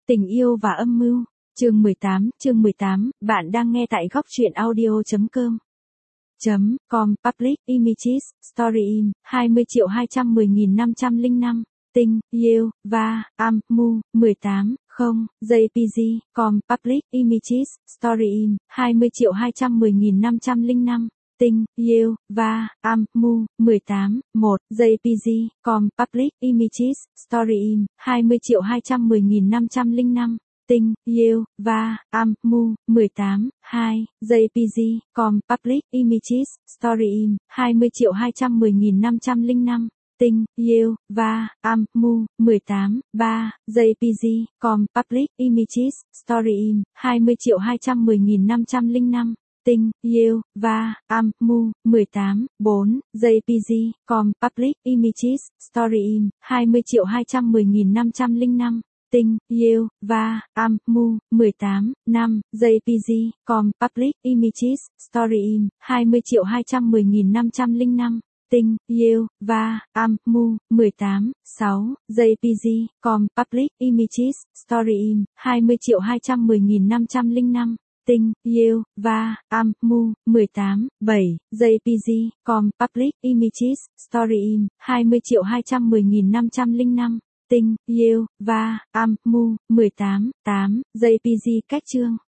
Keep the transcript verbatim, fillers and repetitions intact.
Tình yêu và âm mưu, chương mười tám, chương mười tám, bạn đang nghe tại góc truyện audio chấm com. Chấm, com, public, images, story im, hai mươi triệu hai trăm mười nghìn năm trăm lẻ năm, tình, yêu, và, am, mu, mười tám, không, jpg, com, public, images, story im, hai mươi triệu hai trăm mười nghìn năm trăm lẻ năm. Tình, yêu, và, am, mu, mười tám, một, jpg, com, public, images, story im, hai mươi triệu hai trăm mười nghìn năm trăm lẻ năm. Tình, yêu, và, am, mu, mười tám, hai, jpg, com, public, images, story im, hai mươi triệu hai trăm mười nghìn năm trăm lẻ năm. Tình, yêu, và, am, mu, mười tám, ba, jpg, com, public, images, story im, hai mươi triệu hai trăm mười nghìn năm trăm lẻ năm. Tình, yêu, và, am, mu, mười tám, bốn, jpg, com, public, images, story im, hai mươi triệu hai trăm mười nghìn năm trăm lẻ năm. Tình, yêu, và, am, mu, mười tám, năm, jpg, com, public, images, story im, hai mươi triệu hai trăm mười nghìn năm trăm lẻ năm. Tình, yêu, và, am, mu, mười tám, sáu, jpg, com, public, images, story im, hai mươi triệu hai trăm mười nghìn năm trăm lẻ năm. Tình, yêu, và, am, mu, mười tám, bảy, jpg, com, public, images, story im, hai mươi triệu hai trăm mười nghìn năm trăm lẻ năm. Tình, yêu, và, am, mu, mười tám, tám, jpg cách chương.